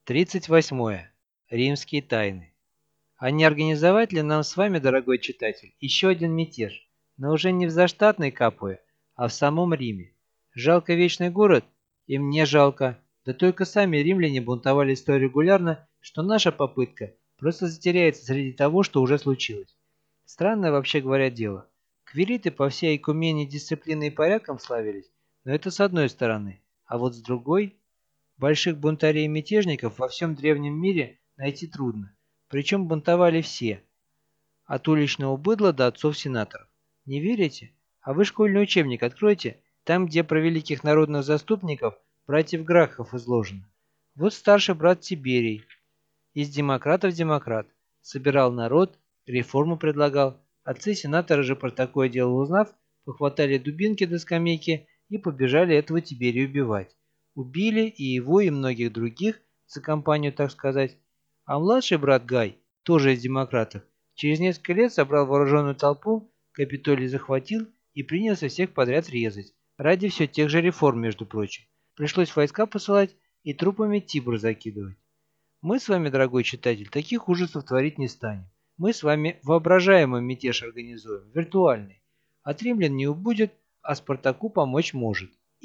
38. Римские тайны. А не организовать ли нам с вами, дорогой читатель, еще один мятеж, но уже не в заштатной Капуе, а в самом Риме? Жалко вечный город? И мне жалко. Да только сами римляне бунтовали столь регулярно, что наша попытка просто затеряется среди того, что уже случилось. Странное, вообще говоря, дело. Квириты по всей Экумене дисциплиной и порядком славились, но это с одной стороны, а вот с другой... Больших бунтарей и мятежников во всем древнем мире найти трудно. Причем бунтовали все, от уличного быдла до отцов-сенаторов. Не верите? А вы школьный учебник откройте, там, где про великих народных заступников, братьев Гракхов изложено. Вот старший брат Тиберий, из демократов демократ, собирал народ, реформу предлагал. Отцы-сенаторы же про такое дело узнав, похватали дубинки до скамейки и побежали этого Тиберия убивать. Убили и его, и многих других, за компанию, так сказать. А младший брат Гай, тоже из демократов, через несколько лет собрал вооруженную толпу, Капитолий захватил и принялся всех подряд резать. Ради все тех же реформ, между прочим. Пришлось войска посылать и трупами Тибр закидывать. Мы с вами, дорогой читатель, таких ужасов творить не станем. Мы с вами воображаемый мятеж организуем, виртуальный. От римлян не убудет, а Спартаку помочь может.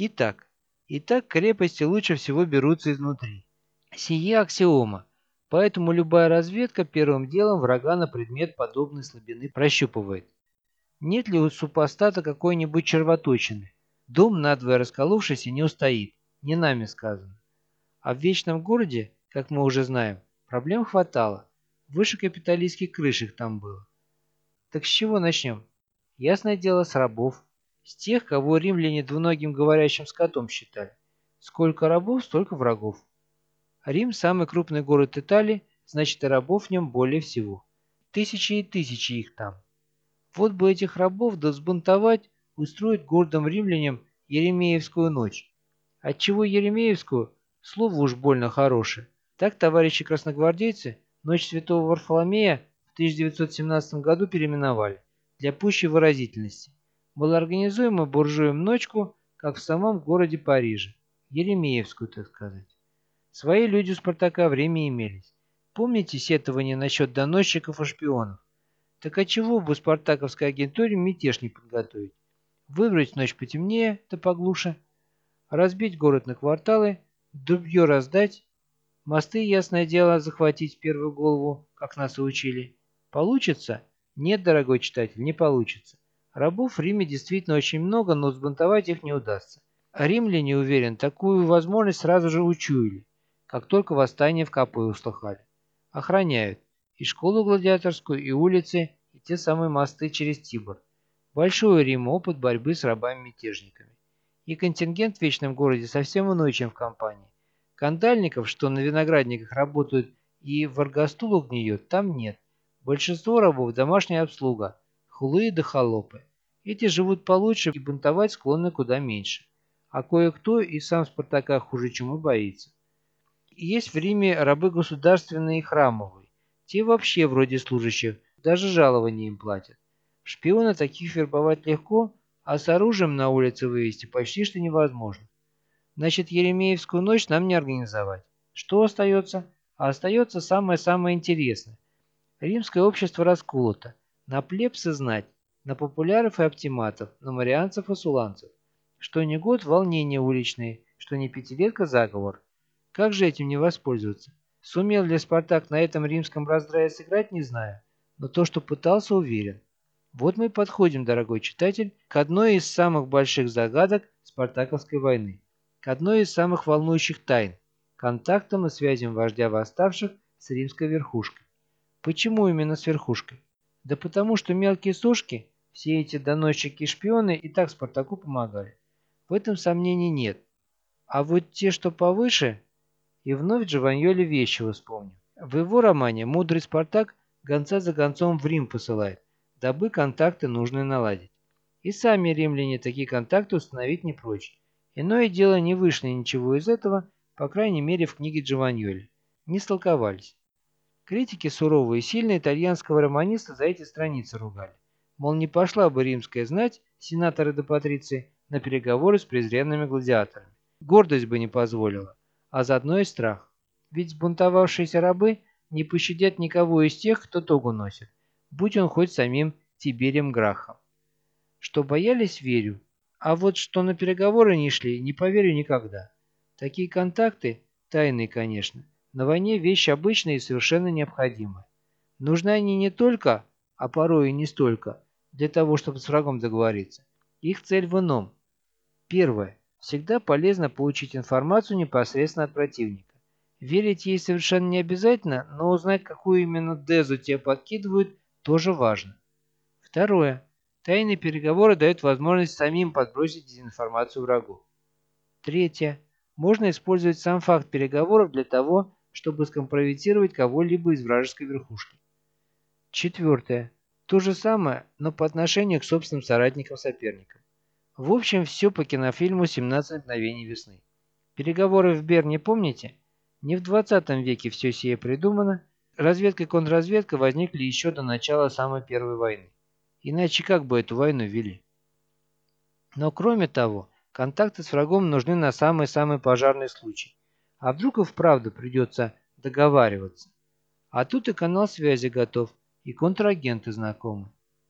Итак, крепости лучше всего берутся изнутри. Сие аксиома. Поэтому любая разведка первым делом врага на предмет подобной слабины прощупывает. Нет ли у супостата какой-нибудь червоточины? Дом, надвое расколовшийся, не устоит. Не нами сказано. А в вечном городе, как мы уже знаем, проблем хватало. Выше капиталистских крыш их там было. Так с чего начнем? Ясное дело, с рабов. С тех, кого римляне двуногим говорящим скотом считали. Сколько рабов, столько врагов. Рим – самый крупный город Италии, значит и рабов в нем более всего. Тысячи и тысячи их там. Вот бы этих рабов да взбунтовать, устроить гордым римлянам Еремеевскую ночь. Отчего Еремеевскую? Слово уж больно хорошее. Так товарищи красногвардейцы Ночь Святого Варфоломея в 1917 году переименовали, для пущей выразительности. Была организуема буржуем ночку, как в самом городе Париже. Еремеевскую, так сказать. Свои люди у Спартака время имелись. Помните сетование насчет доносчиков и шпионов? Так отчего бы спартаковской агентуре мятеж не подготовить? Выбрать ночь потемнее, да поглуше. Разбить город на кварталы, дубье раздать, мосты, ясное дело, захватить в первую голову, как нас и учили. Получится? Нет, дорогой читатель, не получится. Рабов в Риме действительно очень много, но взбунтовать их не удастся. А римляне, уверен, такую возможность сразу же учуяли, как только восстание в Капуе услыхали. Охраняют и школу гладиаторскую, и улицы, и те самые мосты через Тибр. Большой у Рима опыт борьбы с рабами-мятежниками. И контингент в Вечном городе совсем иной, чем в компании. Кандальников, что на виноградниках работают и в Аргостулу гниют, там нет. Большинство рабов – домашняя обслуга, хулы да холопы. Эти живут получше и бунтовать склонны куда меньше. А кое-кто и сам Спартака хуже чему боится. Есть в Риме рабы государственные и храмовые. Те вообще вроде служащих, даже жалования им платят. Шпиона таких вербовать легко, а с оружием на улице вывести почти что невозможно. Значит, Еремеевскую ночь нам не организовать. Что остается? А остается самое-самое интересное. Римское общество расколото. На плебс и знать, на популяров и оптиматов, на марианцев и суланцев. Что ни год волнения уличные, что ни пятилетка заговор. Как же этим не воспользоваться? Сумел ли Спартак на этом римском раздрае сыграть, не знаю. Но то, что пытался, уверен. Вот мы подходим, дорогой читатель, к одной из самых больших загадок Спартаковской войны. К одной из самых волнующих тайн – контактам и связям вождя восставших с римской верхушкой. Почему именно с верхушкой? Да потому что мелкие сошки, все эти доносчики и шпионы и так Спартаку помогали. В этом сомнений нет. А вот те, что повыше, и вновь Джованьоли Вещего вспомню. В его романе «Мудрый Спартак» гонца за гонцом в Рим посылает, дабы контакты нужные наладить. И сами римляне такие контакты установить не прочь. Иное дело, не вышло ничего из этого, по крайней мере в книге Джованьоли. Не столковались. Критики суровые и сильные итальянского романиста за эти страницы ругали. Мол, не пошла бы римская знать, сенаторы да патриции, на переговоры с презренными гладиаторами. Гордость бы не позволила, а заодно и страх. Ведь сбунтовавшиеся рабы не пощадят никого из тех, кто тогу носит, будь он хоть самим Тиберием Грахом. Что боялись, верю. А вот что на переговоры не шли, не поверю никогда. Такие контакты, тайные, конечно, на войне вещь обычная и совершенно необходимая. Нужны они не только, а порой и не столько, для того, чтобы с врагом договориться. Их цель в ином. Первое. Всегда полезно получить информацию непосредственно от противника. Верить ей совершенно не обязательно, но узнать, какую именно дезу тебе подкидывают, тоже важно. Второе. Тайные переговоры дают возможность самим подбросить дезинформацию врагу. Третье. Можно использовать сам факт переговоров для того, чтобы скомпрометировать кого-либо из вражеской верхушки. Четвертое. То же самое, но по отношению к собственным соратникам-соперникам. В общем, все по кинофильму «17 мгновений весны». Переговоры в Берне помните? Не в 20 веке все сие придумано. Разведка и контрразведка возникли еще до начала самой первой войны. Иначе как бы эту войну вели? Но кроме того, контакты с врагом нужны на самый-самый пожарный случай. А вдруг и вправду придется договариваться? А тут и канал связи готов, и контрагенты знакомы.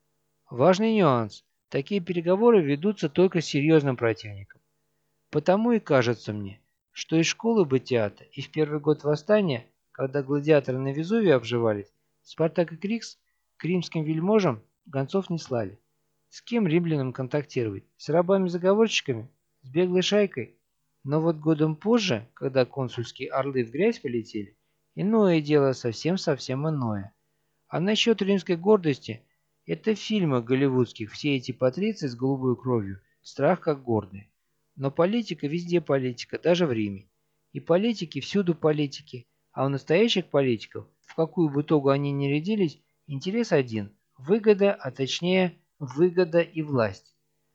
Важный нюанс. Такие переговоры ведутся только с серьезным противником. Потому и кажется мне, что из школы Батиата и в первый год восстания, когда гладиаторы на Везувии обживались, Спартак и Крикс к римским вельможам гонцов не слали. С кем римлянам контактировать? С рабами-заговорщиками? С беглой шайкой? Но вот годом позже, когда консульские орлы в грязь полетели, иное дело совсем-совсем иное. А насчет римской гордости, это в фильмах голливудских все эти патриции с голубой кровью, страх как гордые. Но политика везде политика, даже в Риме. И политики всюду политики, а у настоящих политиков, в какую бы итогу они ни рядились, интерес один – выгода, а точнее выгода и власть.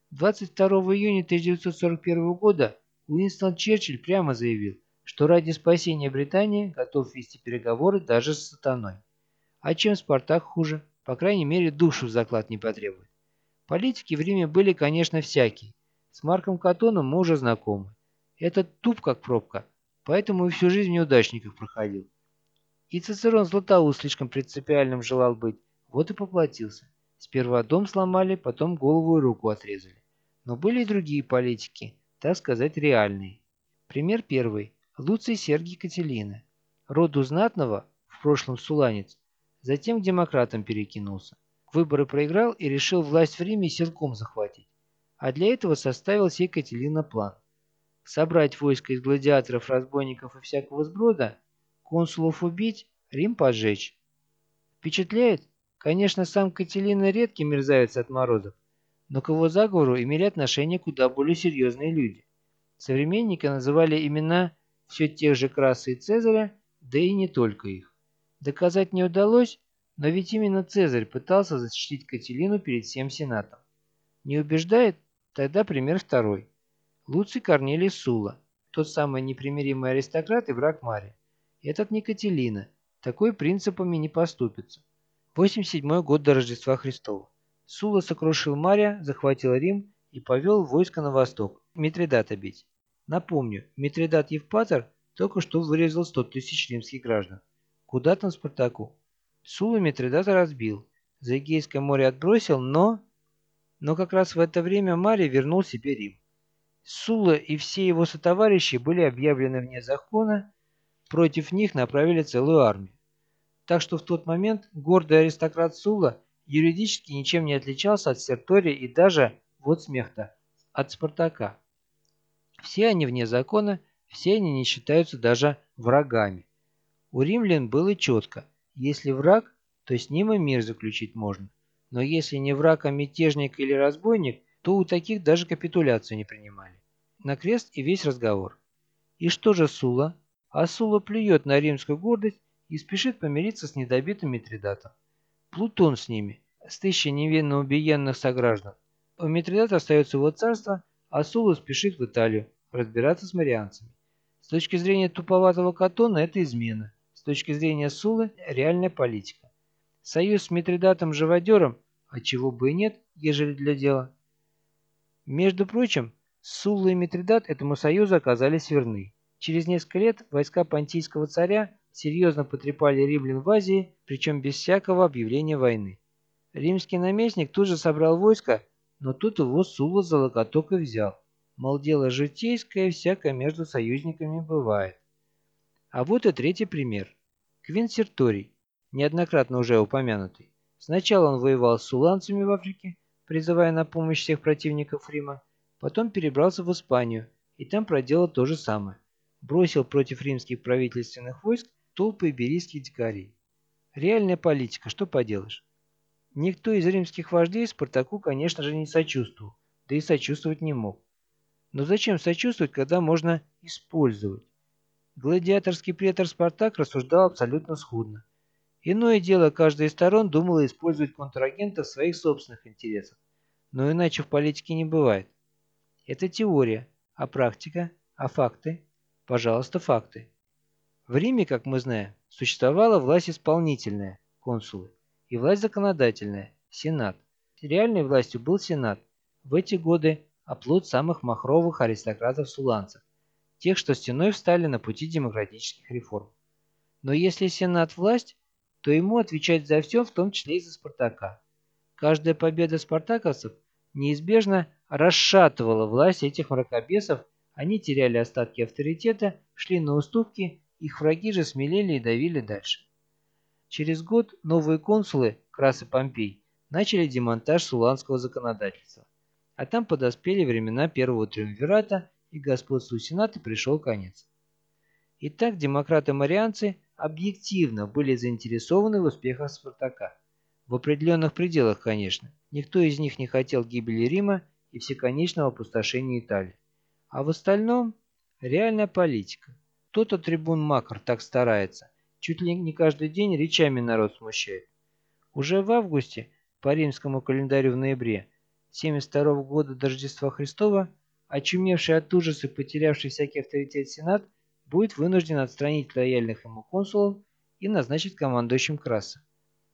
22 июня 1941 года Уинстон Черчилль прямо заявил, что ради спасения Британии готов вести переговоры даже с сатаной. А чем Спартак хуже? По крайней мере, душу в заклад не потребует. Политики в Риме были, конечно, всякие. С Марком Каттоном мы уже знакомы. Этот туп как пробка, поэтому и всю жизнь в неудачниках проходил. И Цицерон Златоуст слишком принципиальным желал быть, вот и поплатился. Сперва дом сломали, потом голову и руку отрезали. Но были и другие политики, так сказать, реальные. Пример первый. Луций Сергий Кателина. Роду знатного, в прошлом суланец, затем к демократам перекинулся. Выборы проиграл и решил власть в Риме силком захватить. А для этого составил сей Кателина план. Собрать войско из гладиаторов, разбойников и всякого сброда, консулов убить, Рим поджечь. Впечатляет? Конечно, сам Кателина редкий мерзавец отморозок, но к его заговору имели отношение куда более серьезные люди. Современники называли имена все тех же Краса и Цезаря, да и не только их. Доказать не удалось, но ведь именно Цезарь пытался защитить Кателину перед всем Сенатом. Не убеждает? Тогда пример второй. Луций Корнелий Сула, тот самый непримиримый аристократ и враг Мария. Этот не Кателина, такой принципами не поступится. 87 год до Рождества Христова. Сула сокрушил Мария, захватил Рим и повел войско на восток, Митридата бить. Напомню, Митридат Евпатор только что вырезал 100 тысяч римских граждан. Куда там Спартаку? Сула Митридата разбил, за Эгейское море отбросил, но как раз в это время Марий вернул себе Рим. Сула и все его сотоварищи были объявлены вне закона, против них направили целую армию. Так что в тот момент гордый аристократ Сула юридически ничем не отличался от Сертория и даже, вот смех-то, от Спартака. Все они вне закона, все они не считаются даже врагами. У римлян было четко: если враг, то с ним и мир заключить можно. Но если не враг, а мятежник или разбойник, то у таких даже капитуляцию не принимали. На крест и весь разговор. И что же Сула? А Сула плюет на римскую гордость и спешит помириться с недобитым Митридатом. Плутон с ними, с 1000 невинно убиенных сограждан. У Митридата остается его царство, а Сула спешит в Италию разбираться с марианцами. С точки зрения туповатого Каттона это измена, с точки зрения Сулы реальная политика. Союз с Митридатом-живодером, а чего бы и нет, ежели для дела. Между прочим, Сула и Митридат этому союзу оказались верны. Через несколько лет войска понтийского царя серьезно потрепали римлян в Азии, причем без всякого объявления войны. Римский наместник тут же собрал войско, но тут его Сула за локоток и взял. Мол, дело житейское, всякое между союзниками бывает. А вот и третий пример. Квинт Серторий, неоднократно уже упомянутый. Сначала он воевал с суланцами в Африке, призывая на помощь всех противников Рима, потом перебрался в Испанию и там проделал то же самое. Бросил против римских правительственных войск толпы иберийских дикарей. Реальная политика, что поделаешь. Никто из римских вождей Спартаку, конечно же, не сочувствовал, да и сочувствовать не мог. Но зачем сочувствовать, когда можно использовать? Гладиаторский претор Спартак рассуждал абсолютно сходно. Иное дело, каждая из сторон думала использовать контрагента в своих собственных интересах. Но иначе в политике не бывает. Это теория, а практика, а факты? Пожалуйста, факты. В Риме, как мы знаем, существовала власть исполнительная, консулы, и власть законодательная, сенат. Реальной властью был сенат. В эти годы оплот самых махровых аристократов-суланцев, тех, что стеной встали на пути демократических реформ. Но если сенат власть, то ему отвечать за все, в том числе и за Спартака. Каждая победа спартаковцев неизбежно расшатывала власть этих мракобесов, они теряли остатки авторитета, шли на уступки, их враги же смелели и давили дальше. Через год новые консулы, Крас и Помпей, начали демонтаж суланского законодательства. А там подоспели времена первого триумвирата, и господству Сената пришел конец. Итак, демократы-марианцы объективно были заинтересованы в успехах Спартака. В определенных пределах, конечно. Никто из них не хотел гибели Рима и всеконечного опустошения Италии. А в остальном – реальная политика. Тот-то трибун Макар так старается. Чуть ли не каждый день речами народ смущает. Уже в августе, по римскому календарю в ноябре, 72 года до Рождества Христова, очумевший от ужаса и потерявший всякий авторитет Сенат будет вынужден отстранить лояльных ему консулов и назначить командующим Краса.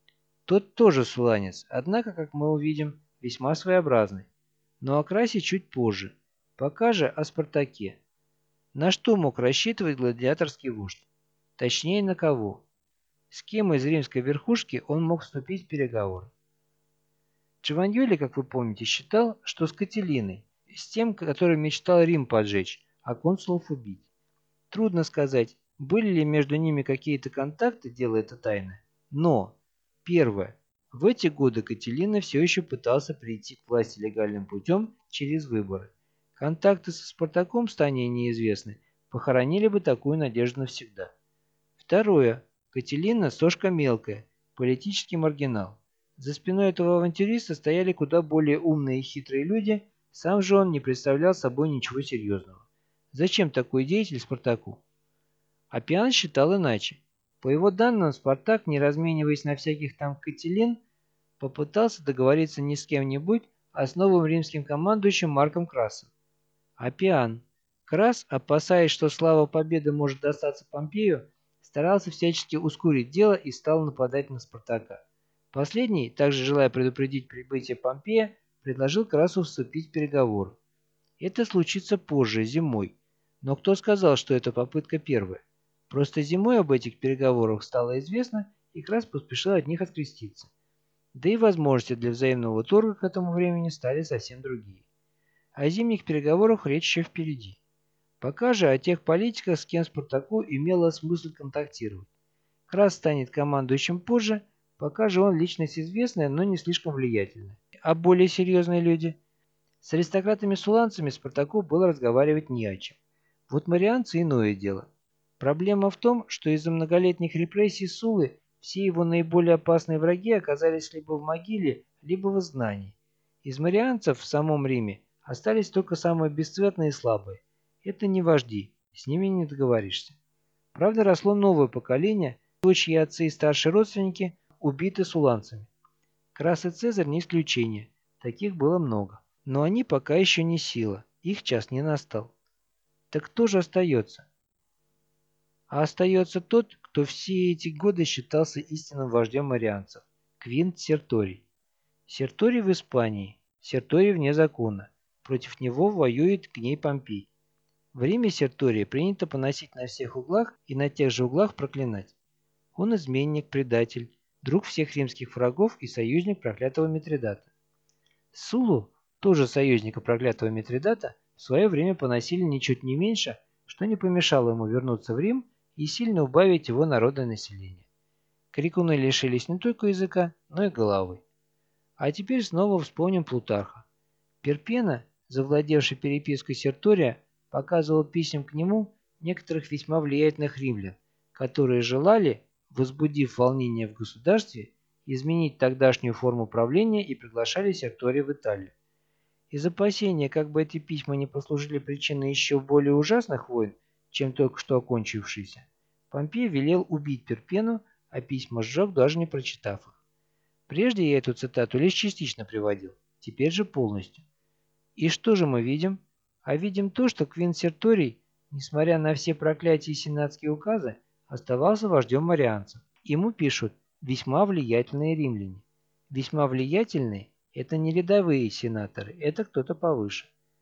Тот тоже суланец, однако, как мы увидим, весьма своеобразный. Но о Красе чуть позже. Пока же о Спартаке. На что мог рассчитывать гладиаторский вождь? Точнее, на кого? С кем из римской верхушки он мог вступить в переговоры? Джованьоли, как вы помните, считал, что с Катилиной, с тем, который мечтал Рим поджечь, а консулов убить. Трудно сказать, были ли между ними какие-то контакты, дело это тайное. Но, первое, в эти годы Катилина все еще пытался прийти к власти легальным путем через выборы. Контакты со Спартаком, стань неизвестны, похоронили бы такую надежду навсегда. Второе, Катилина сошка мелкая, политический маргинал. За спиной этого авантюриста стояли куда более умные и хитрые люди, сам же он не представлял собой ничего серьезного. Зачем такой деятель Спартаку? Аппиан считал иначе. По его данным, Спартак, не размениваясь на всяких там Катилин, попытался договориться не с кем-нибудь, а с новым римским командующим Марком Красом. Аппиан. Крас, опасаясь, что слава победы может достаться Помпею, старался всячески ускорить дело и стал нападать на Спартака. Последний, также желая предупредить прибытие Помпея, предложил Красу вступить в переговоры. Это случится позже, зимой. Но кто сказал, что это попытка первая? Просто зимой об этих переговорах стало известно, и Крас поспешил от них откреститься. Да и возможности для взаимного торга к этому времени стали совсем другие. О зимних переговорах речь еще впереди. Пока же о тех политиках, с кем Спартаку имело смысл контактировать. Крас станет командующим позже, пока же он личность известная, но не слишком влиятельная. А более серьезные люди? С аристократами-суланцами Спартаку было разговаривать не о чем. Вот марианцы иное дело. Проблема в том, что из-за многолетних репрессий Сулы все его наиболее опасные враги оказались либо в могиле, либо в изгнании. Из марианцев в самом Риме остались только самые бесцветные и слабые. Это не вожди, с ними не договоришься. Правда, росло новое поколение, чьи отцы и старшие родственники убиты суланцами. Крас и Цезарь не исключение, таких было много. Но они пока еще не сила, их час не настал. Так кто же остается? А остается тот, кто все эти годы считался истинным вождем марианцев – Квинт Серторий. Серторий в Испании, Серторий вне закона. Против него воюет Гней Помпей. В Риме Сертория принято поносить на всех углах и на тех же углах проклинать. Он изменник, предатель, друг всех римских врагов и союзник проклятого Митридата. Суллу, тоже союзника проклятого Митридата, в свое время поносили ничуть не меньше, что не помешало ему вернуться в Рим и сильно убавить его народное население. Крикуны лишились не только языка, но и головы. А теперь снова вспомним Плутарха. Перпена, завладевший перепиской Сертория, показывал писем к нему некоторых весьма влиятельных римлян, которые желали, возбудив волнение в государстве, изменить тогдашнюю форму правления и приглашали Сертория в Италию. Из опасения, как бы эти письма не послужили причиной еще более ужасных войн, чем только что окончившиеся, Помпей велел убить Перпену, а письма сжег, даже не прочитав их. Прежде я эту цитату лишь частично приводил, теперь же полностью. И что же мы видим? А видим то, что Квинт Серторий, несмотря на все проклятия и сенатские указы, оставался вождем марианцев. Ему пишут весьма влиятельные римляне. Весьма влиятельные – это не рядовые сенаторы, это кто-то повыше.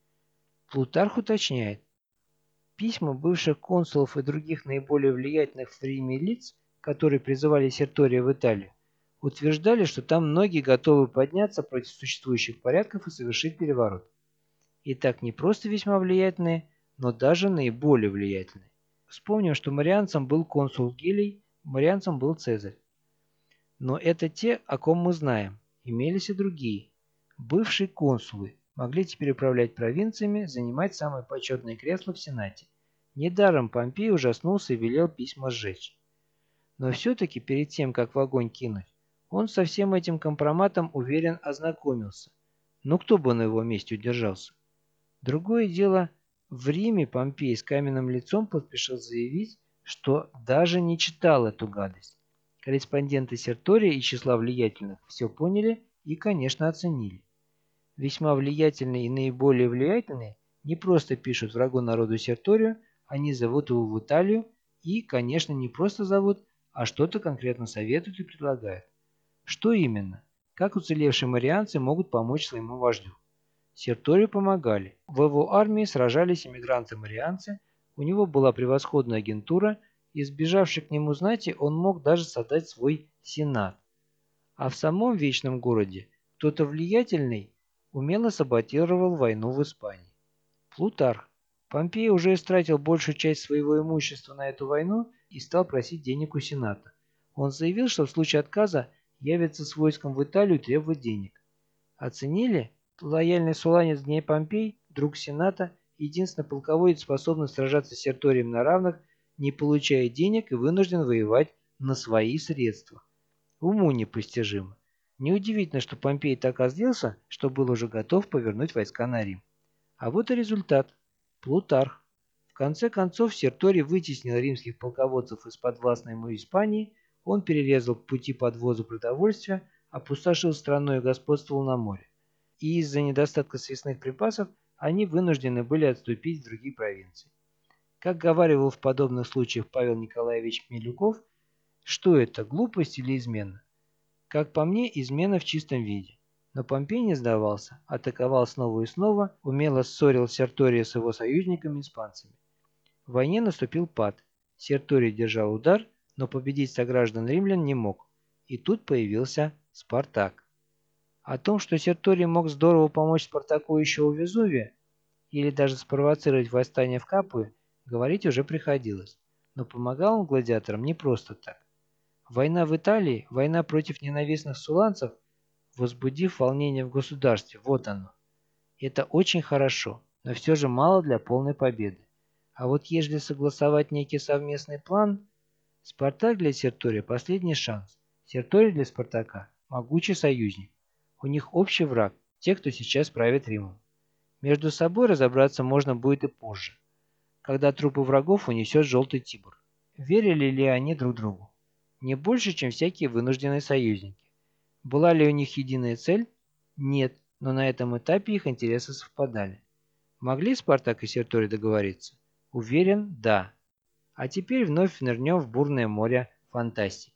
Плутарх уточняет. Письма бывших консулов и других наиболее влиятельных в Риме лиц, которые призывали Сертория в Италию, утверждали, что там многие готовы подняться против существующих порядков и совершить переворот. И так не просто весьма влиятельные, но даже наиболее влиятельные. Вспомним, что марианцем был консул Гелий, марианцем был Цезарь. Но это те, о ком мы знаем. Имелись и другие. Бывшие консулы могли теперь управлять провинциями, занимать самое почетное кресло в Сенате. Недаром Помпей ужаснулся и велел письма сжечь. Но все-таки перед тем, как в огонь кинуть, он со всем этим компроматом, уверен, ознакомился. Но кто бы на его месте удержался? Другое дело, в Риме Помпей с каменным лицом поспешил заявить, что даже не читал эту гадость. Корреспонденты Сертория из числа влиятельных все поняли и, конечно, оценили. Весьма влиятельные и наиболее влиятельные не просто пишут врагу народу Серторию, они зовут его в Италию и, конечно, не просто зовут, а что-то конкретно советуют и предлагают. Что именно? Как уцелевшие марианцы могут помочь своему вождю? Серторию помогали. В его армии сражались эмигранты-марианцы, у него была превосходная агентура, и сбежавший к нему знати он мог даже создать свой сенат. А в самом Вечном городе кто-то влиятельный умело саботировал войну в Испании. Плутарх. Помпей уже истратил большую часть своего имущества на эту войну и стал просить денег у сената. Он заявил, что в случае отказа явится с войском в Италию требовать денег. Оценили? Лояльный суланец Гней Помпей, друг сената, единственный полководец, способный сражаться с Серторием на равных, не получая денег и вынужден воевать на свои средства. Уму непостижимо. Неудивительно, что Помпей так озлился, что был уже готов повернуть войска на Рим. А вот и результат. Плутарх. В конце концов Серторий вытеснил римских полководцев из подвластной ему Испании, он перерезал пути подвоза продовольствия, опустошил страну и господствовал на море. И из-за недостатка съестных припасов они вынуждены были отступить в другие провинции. Как говаривал в подобных случаях Павел Николаевич Милюков, что это, глупость или измена? Как по мне, измена в чистом виде. Но Помпей не сдавался, атаковал снова и снова, умело ссорил Сертория с его союзниками-испанцами. В войне наступил пад. Серторий держал удар, но победить сограждан римлян не мог. И тут появился Спартак. О том, что Серторий мог здорово помочь Спартаку еще у Везувия, или даже спровоцировать восстание в Капуе, говорить уже приходилось. Но помогал он гладиаторам не просто так. Война в Италии, война против ненавистных суланцев, возбудив волнение в государстве, вот оно. Это очень хорошо, но все же мало для полной победы. А вот если согласовать некий совместный план, Спартак для Сертория – последний шанс. Серторий для Спартака – могучий союзник. У них общий враг – те, кто сейчас правит Римом. Между собой разобраться можно будет и позже, когда трупы врагов унесет желтый Тибр. Верили ли они друг другу? Не больше, чем всякие вынужденные союзники. Была ли у них единая цель? Нет, но на этом этапе их интересы совпадали. Могли Спартак и Серторий договориться? Уверен, да. А теперь вновь нырнем в бурное море фантастики.